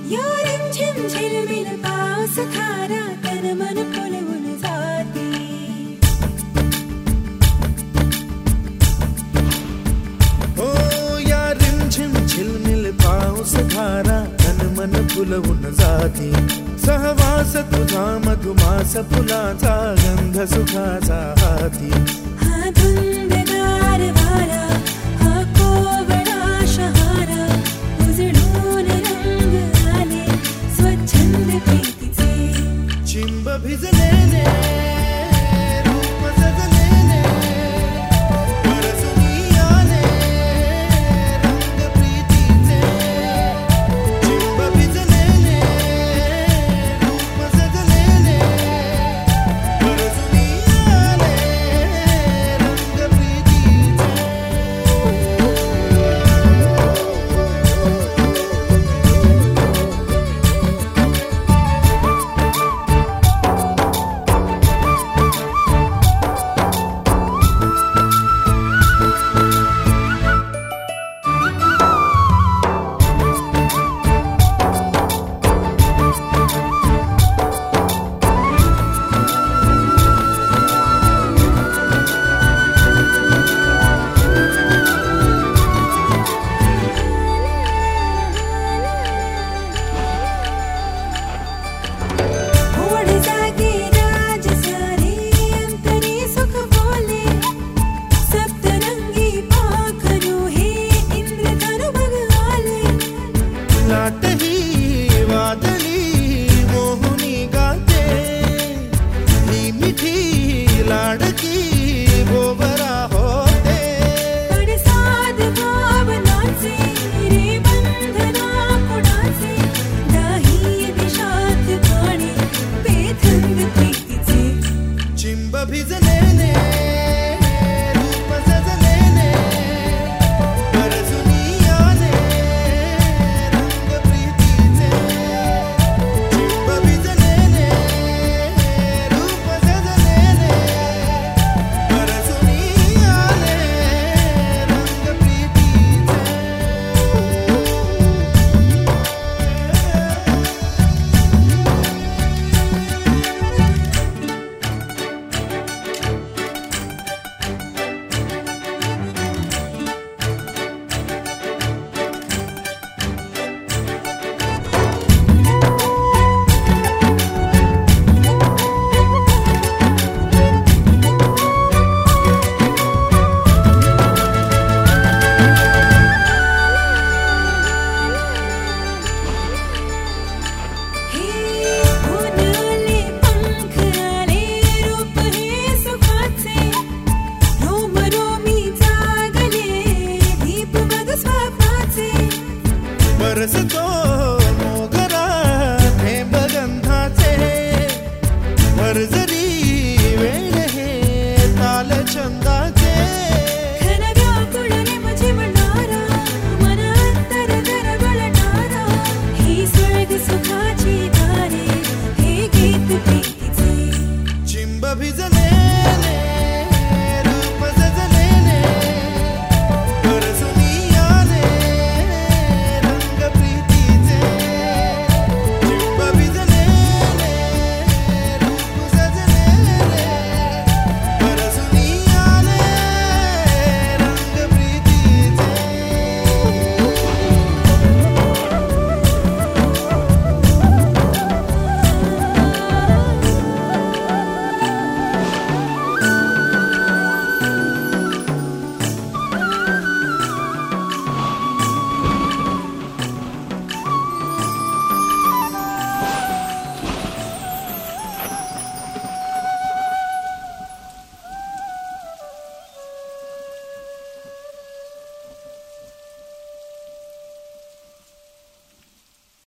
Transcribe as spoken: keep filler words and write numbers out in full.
या रिमझिम झिलमिल पाऊस धारा तन मन फुलवून जाती. हो या रिमझिम झिलमिल पाऊस धारा तन मन फुलवून जाती. सहवास तुझा मधुमास फुलाचा गंध सुखाचा हाती. हा धुंदगार वारा हा कोवळा शहारा उजळून रंग आले स्वच्छंद प्रीतीचे. चिंब भिजलेले रूप सजलेले परसुनी आले रंग प्रीतीचे. चिंब भिजलेले रूप सजलेले परसुनी आले रंग प्रीतीचे. ओढ जागे राज सारे अंतरी सुख बोले. सप्तरंगी पाखरू हे इंद्रधनु बघ आले. लाट ही वादळी मोहुनी गाते ही मिठी लाडकी गोबरा होते. पडसाद भावनाचे रे बंधना कुणाचे. दाही दिशात काणे बेथंग प्रीतीचे. चिंब भिजलेले रूप सजलेले परसुनी आले रंग प्रीतीचे. चिंब भिजलेले रूप सजलेले परसुनी आले रंग प्रीतीचे. हे ऊन आले पंख आले रूप हे सुखाचे. रोम रोमी जागले दीप बघ स्वप्नाचे. बरसतो